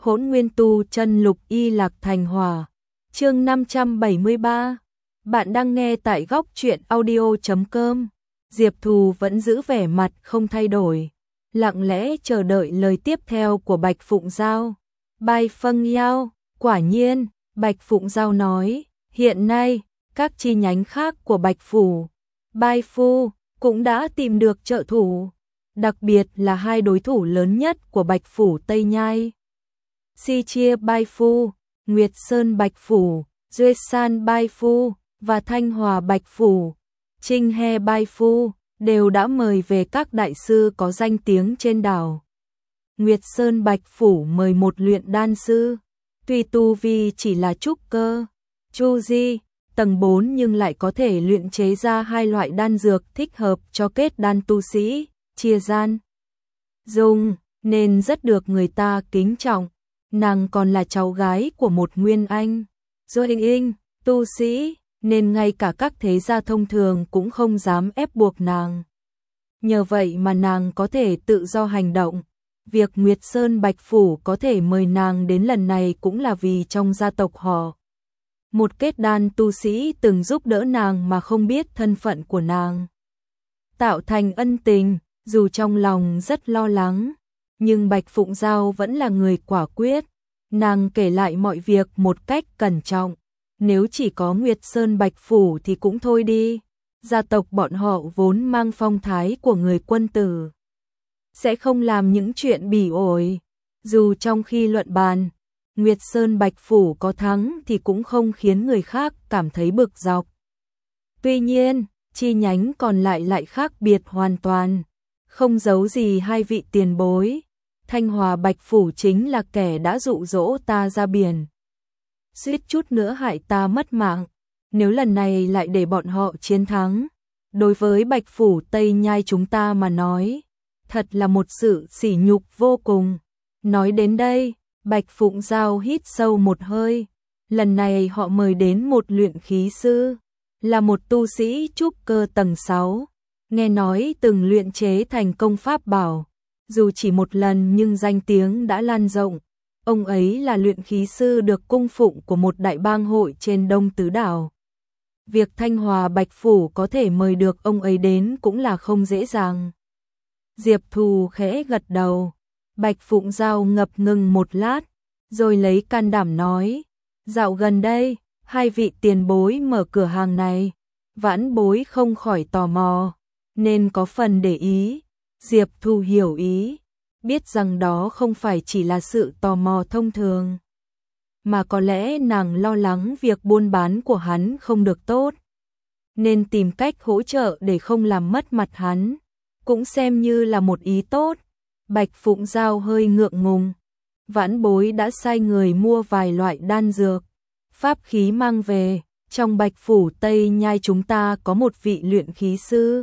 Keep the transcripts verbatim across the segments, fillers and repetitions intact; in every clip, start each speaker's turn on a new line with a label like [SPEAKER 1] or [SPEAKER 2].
[SPEAKER 1] Hỗn Nguyên Tu Chân Lục Y Lạc Thành Hòa. Chương năm trăm bảy mươi ba. Bạn đang nghe tại góc truyện audio chấm com. Diệp Thù vẫn giữ vẻ mặt không thay đổi, lặng lẽ chờ đợi lời tiếp theo của Bạch Phụng Giao. Bai Phân Yao, quả nhiên, Bạch Phụng Giao nói, hiện nay, các chi nhánh khác của Bạch Phủ, Bai Phu, cũng đã tìm được trợ thủ, đặc biệt là hai đối thủ lớn nhất của Bạch Phủ Tây Nhai. Si Chia Bai Phu, Nguyệt Sơn Bạch Phủ, Duy San Bai Phu và Thanh Hòa Bạch Phủ, Trinh He Bai Phu đều đã mời về các đại sư có danh tiếng trên đảo. Nguyệt Sơn Bạch Phủ mời một luyện đan sư, tuy tu vi chỉ là trúc cơ, chu di, tầng bốn nhưng lại có thể luyện chế ra hai loại đan dược thích hợp cho kết đan tu sĩ, chia gian dùng, nên rất được người ta kính trọng. Nàng còn là cháu gái của một nguyên anh, Dô Hình Inh, tu sĩ, nên ngay cả các thế gia thông thường cũng không dám ép buộc nàng. Nhờ vậy mà nàng có thể tự do hành động. Việc Nguyệt Sơn Bạch Phủ có thể mời nàng đến lần này cũng là vì trong gia tộc họ, một kết đan tu sĩ từng giúp đỡ nàng mà không biết thân phận của nàng. Tạo thành ân tình, dù trong lòng rất lo lắng, nhưng Bạch Phụng Giao vẫn là người quả quyết. Nàng kể lại mọi việc một cách cẩn trọng. Nếu chỉ có Nguyệt Sơn Bạch Phủ thì cũng thôi đi. Gia tộc bọn họ vốn mang phong thái của người quân tử, sẽ không làm những chuyện bỉ ổi. Dù trong khi luận bàn, Nguyệt Sơn Bạch Phủ có thắng thì cũng không khiến người khác cảm thấy bực dọc. Tuy nhiên, chi nhánh còn lại lại khác biệt hoàn toàn. Không giấu gì hai vị tiền bối, Thanh Hòa Bạch Phủ chính là kẻ đã dụ dỗ ta ra biển, suýt chút nữa hại ta mất mạng. Nếu lần này lại để bọn họ chiến thắng, đối với Bạch Phủ Tây Nhai chúng ta mà nói, thật là một sự sỉ nhục vô cùng. Nói đến đây, Bạch Phụng Giao hít sâu một hơi. Lần này họ mời đến một luyện khí sư, là một tu sĩ trúc cơ tầng sáu, nghe nói từng luyện chế thành công pháp bảo. Dù chỉ một lần nhưng danh tiếng đã lan rộng. Ông ấy là luyện khí sư được cung phụng của một đại bang hội trên Đông Tứ Đảo. Việc Thanh Hòa Bạch Phủ có thể mời được ông ấy đến cũng là không dễ dàng. Diệp Thù khẽ gật đầu. Bạch Phụng Giao ngập ngừng một lát, rồi lấy can đảm nói, dạo gần đây, hai vị tiền bối mở cửa hàng này, vãn bối không khỏi tò mò, nên có phần để ý. Diệp Thù hiểu ý, biết rằng đó không phải chỉ là sự tò mò thông thường, mà có lẽ nàng lo lắng việc buôn bán của hắn không được tốt, nên tìm cách hỗ trợ để không làm mất mặt hắn, cũng xem như là một ý tốt. Bạch Phụng Giao hơi ngượng ngùng, vãn bối đã sai người mua vài loại đan dược, pháp khí mang về. Trong Bạch Phủ Tây Nhai chúng ta có một vị luyện khí sư,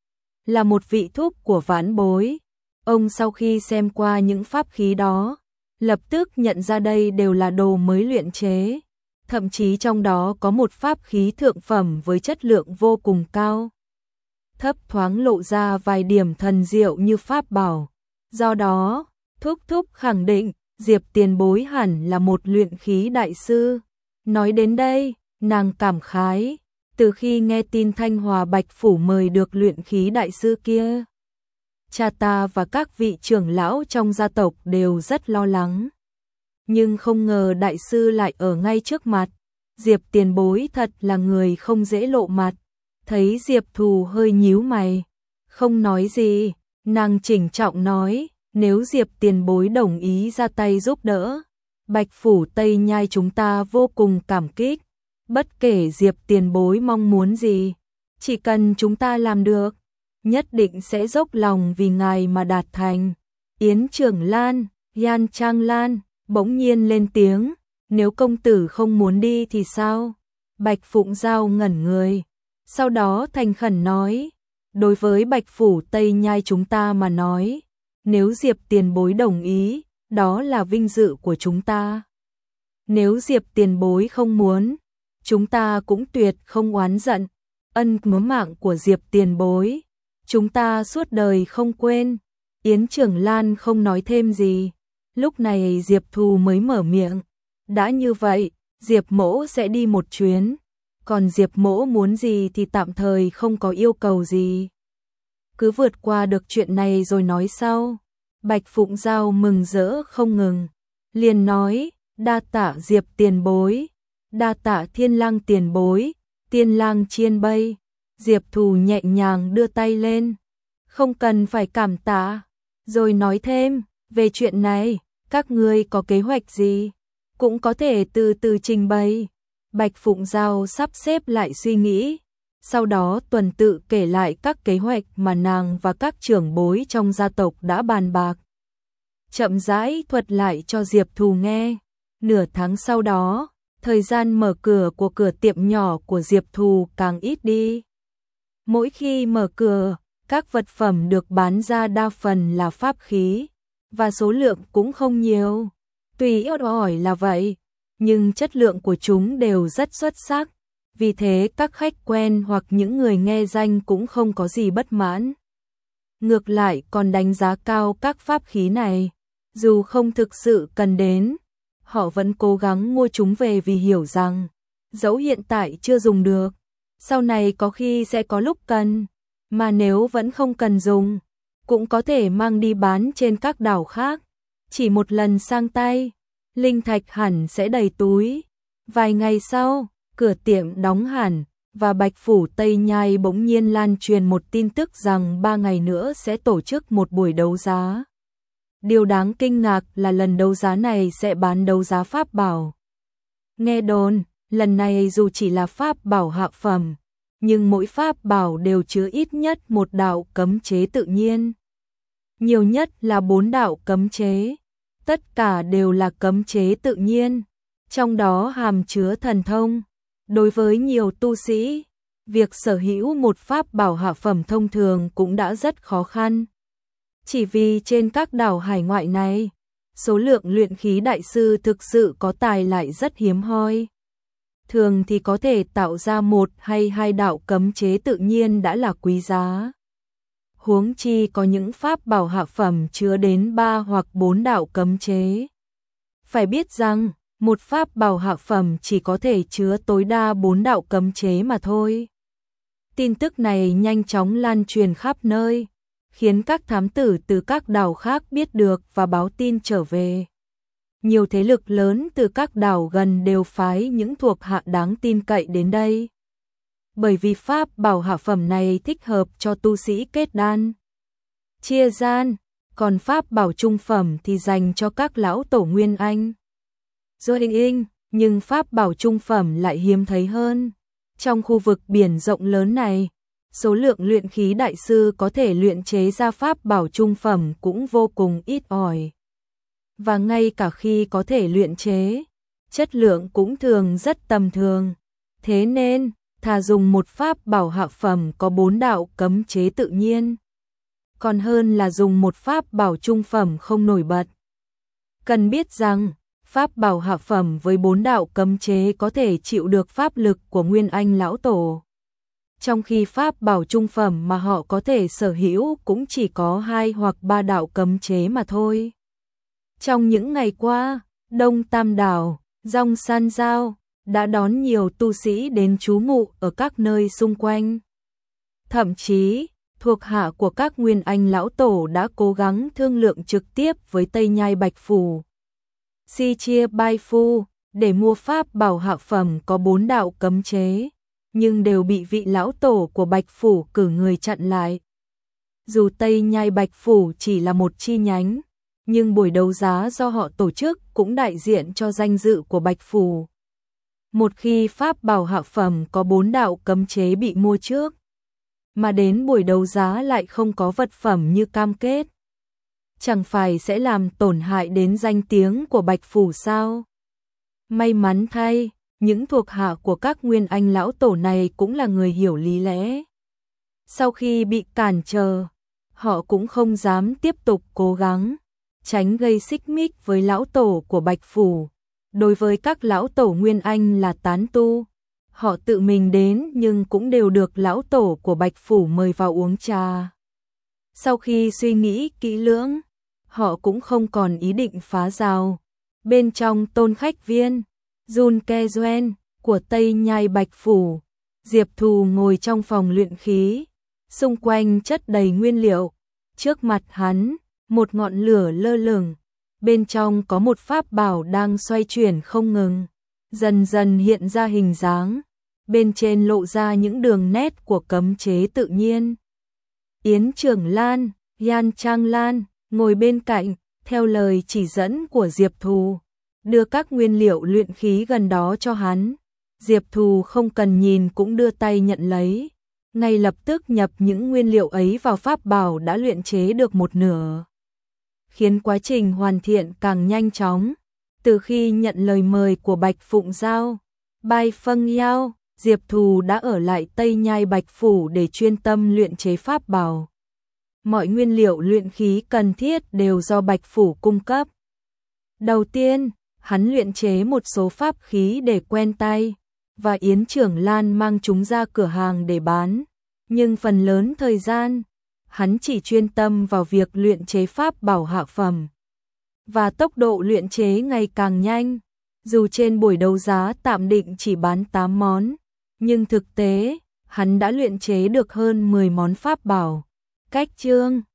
[SPEAKER 1] là một vị thúc của vãn bối. Ông sau khi xem qua những pháp khí đó, lập tức nhận ra đây đều là đồ mới luyện chế, thậm chí trong đó có một pháp khí thượng phẩm với chất lượng vô cùng cao, thấp thoáng lộ ra vài điểm thần diệu như pháp bảo. Do đó, thúc thúc khẳng định Diệp tiền bối hẳn là một luyện khí đại sư. Nói đến đây, nàng cảm khái, từ khi nghe tin Thanh Hòa Bạch Phủ mời được luyện khí đại sư kia, cha ta và các vị trưởng lão trong gia tộc đều rất lo lắng. Nhưng không ngờ đại sư lại ở ngay trước mặt. Diệp tiền bối thật là người không dễ lộ mặt. Thấy Diệp Thù hơi nhíu mày, không nói gì, nàng chỉnh trọng nói, nếu Diệp tiền bối đồng ý ra tay giúp đỡ, Bạch Phủ Tây Nhai chúng ta vô cùng cảm kích. Bất kể Diệp tiền bối mong muốn gì, chỉ cần chúng ta làm được, nhất định sẽ dốc lòng vì ngài mà đạt thành. Yến Trưởng Lan, Yan Trang Lan bỗng nhiên lên tiếng, nếu công tử không muốn đi thì sao? Bạch Phụng Giao ngẩn người, sau đó thành khẩn nói, đối với Bạch Phủ Tây Nhai chúng ta mà nói, nếu Diệp tiền bối đồng ý, đó là vinh dự của chúng ta. Nếu Diệp tiền bối không muốn, chúng ta cũng tuyệt không oán giận. Ân cứu mạng của Diệp tiền bối, chúng ta suốt đời không quên. Yến Trưởng Lan không nói thêm gì, Lúc này Diệp Thù mới mở miệng. Đã như vậy, Diệp Mỗ sẽ đi một chuyến. Còn Diệp Mỗ muốn gì thì tạm thời không có yêu cầu gì. Cứ vượt qua được chuyện này rồi nói sau. Bạch Phụng Giao mừng rỡ không ngừng. Liền nói, đa tạ Diệp tiền bối. Đa tạ Thiên Lang tiền bối. Tiên Lang chiên bay. Diệp Thù nhẹ nhàng đưa tay lên. Không cần phải cảm tạ. Rồi nói thêm, về chuyện này, các ngươi có kế hoạch gì? Cũng có thể từ từ trình bày. Bạch Phụng Giao sắp xếp lại suy nghĩ. Sau đó tuần tự kể lại các kế hoạch mà nàng và các trưởng bối trong gia tộc đã bàn bạc. Chậm rãi thuật lại cho Diệp Thù nghe. Nửa tháng sau đó, thời gian mở cửa của cửa tiệm nhỏ của Diệp Thù càng ít đi. Mỗi khi mở cửa, các vật phẩm được bán ra đa phần là pháp khí, và số lượng cũng không nhiều. Tuy ít ỏi là vậy, nhưng chất lượng của chúng đều rất xuất sắc. Vì thế các khách quen hoặc những người nghe danh cũng không có gì bất mãn. Ngược lại còn đánh giá cao các pháp khí này. Dù không thực sự cần đến, họ vẫn cố gắng mua chúng về vì hiểu rằng, dẫu hiện tại chưa dùng được, sau này có khi sẽ có lúc cần, mà nếu vẫn không cần dùng, cũng có thể mang đi bán trên các đảo khác. Chỉ một lần sang tay, linh thạch hẳn sẽ đầy túi. Vài ngày sau, cửa tiệm đóng hẳn, và Bạch Phủ Tây Nhai bỗng nhiên lan truyền một tin tức rằng ba ngày nữa sẽ tổ chức một buổi đấu giá. Điều đáng kinh ngạc là lần đấu giá này sẽ bán đấu giá pháp bảo. Nghe đồn, lần này dù chỉ là pháp bảo hạ phẩm, nhưng mỗi pháp bảo đều chứa ít nhất một đạo cấm chế tự nhiên. Nhiều nhất là bốn đạo cấm chế. Tất cả đều là cấm chế tự nhiên, trong đó hàm chứa thần thông. Đối với nhiều tu sĩ, việc sở hữu một pháp bảo hạ phẩm thông thường cũng đã rất khó khăn. Chỉ vì trên các đảo hải ngoại này, số lượng luyện khí đại sư thực sự có tài lại rất hiếm hoi. Thường thì có thể tạo ra một hay hai đạo cấm chế tự nhiên đã là quý giá. Huống chi có những pháp bảo hạ phẩm chứa đến ba hoặc bốn đạo cấm chế. Phải biết rằng, một pháp bảo hạ phẩm chỉ có thể chứa tối đa bốn đạo cấm chế mà thôi. Tin tức này nhanh chóng lan truyền khắp nơi, khiến các thám tử từ các đảo khác biết được và báo tin trở về. Nhiều thế lực lớn từ các đảo gần đều phái những thuộc hạ đáng tin cậy đến đây. Bởi vì pháp bảo hạ phẩm này thích hợp cho tu sĩ kết đan, chia gian, còn pháp bảo trung phẩm thì dành cho các lão tổ Nguyên Anh. Rồi hình in, nhưng pháp bảo trung phẩm lại hiếm thấy hơn. Trong khu vực biển rộng lớn này, số lượng luyện khí đại sư có thể luyện chế ra pháp bảo trung phẩm cũng vô cùng ít ỏi. Và ngay cả khi có thể luyện chế, chất lượng cũng thường rất tầm thường. Thế nên, thà dùng một pháp bảo hạ phẩm có bốn đạo cấm chế tự nhiên, còn hơn là dùng một pháp bảo trung phẩm không nổi bật. Cần biết rằng, pháp bảo hạ phẩm với bốn đạo cấm chế có thể chịu được pháp lực của Nguyên Anh lão tổ. Trong khi pháp bảo trung phẩm mà họ có thể sở hữu cũng chỉ có hai hoặc ba đạo cấm chế mà thôi. Trong những ngày qua, Đông Tam Đảo, Dong San Giao đã đón nhiều tu sĩ đến trú ngụ ở các nơi xung quanh. Thậm chí, thuộc hạ của các Nguyên Anh lão tổ đã cố gắng thương lượng trực tiếp với Tây Nhai Bạch Phủ, Si Chia Bai Phu để mua pháp bảo hạ phẩm có bốn đạo cấm chế, nhưng đều bị vị lão tổ của Bạch Phủ cử người chặn lại. Dù Tây Nhai Bạch Phủ chỉ là một chi nhánh, nhưng buổi đấu giá do họ tổ chức cũng đại diện cho danh dự của Bạch Phủ. Một khi pháp bảo hạ phẩm có bốn đạo cấm chế bị mua trước, mà đến buổi đấu giá lại không có vật phẩm như cam kết, chẳng phải sẽ làm tổn hại đến danh tiếng của Bạch Phủ sao? May mắn thay, những thuộc hạ của các Nguyên Anh lão tổ này cũng là người hiểu lý lẽ. Sau khi bị cản trở, họ cũng không dám tiếp tục cố gắng, tránh gây xích mích với lão tổ của Bạch Phủ. Đối với các lão tổ Nguyên Anh là tán tu, họ tự mình đến nhưng cũng đều được lão tổ của Bạch Phủ mời vào uống trà. Sau khi suy nghĩ kỹ lưỡng, họ cũng không còn ý định phá rào. Bên trong tôn khách viên, Jun Ke-juen của Tây Nhai Bạch Phủ, Diệp Thù ngồi trong phòng luyện khí, xung quanh chất đầy nguyên liệu. Trước mặt hắn, một ngọn lửa lơ lửng, bên trong có một pháp bảo đang xoay chuyển không ngừng, dần dần hiện ra hình dáng, bên trên lộ ra những đường nét của cấm chế tự nhiên. Yến Trưởng Lan, Yan Trang Lan, ngồi bên cạnh, theo lời chỉ dẫn của Diệp Thù, đưa các nguyên liệu luyện khí gần đó cho hắn. Diệp Thù không cần nhìn cũng đưa tay nhận lấy, ngay lập tức nhập những nguyên liệu ấy vào pháp bảo đã luyện chế được một nửa, khiến quá trình hoàn thiện càng nhanh chóng. Từ khi nhận lời mời của Bạch Phụng Giao, Bai Phân Yao, Diệp Thù đã ở lại Tây Nhai Bạch Phủ để chuyên tâm luyện chế pháp bảo. Mọi nguyên liệu luyện khí cần thiết đều do Bạch Phủ cung cấp. Đầu tiên, hắn luyện chế một số pháp khí để quen tay, và Yến Trưởng Lan mang chúng ra cửa hàng để bán. Nhưng phần lớn thời gian, hắn chỉ chuyên tâm vào việc luyện chế pháp bảo hạ phẩm. Và tốc độ luyện chế ngày càng nhanh. Dù trên buổi đấu giá tạm định chỉ bán tám món, nhưng thực tế, hắn đã luyện chế được hơn mười món pháp bảo. Cách chương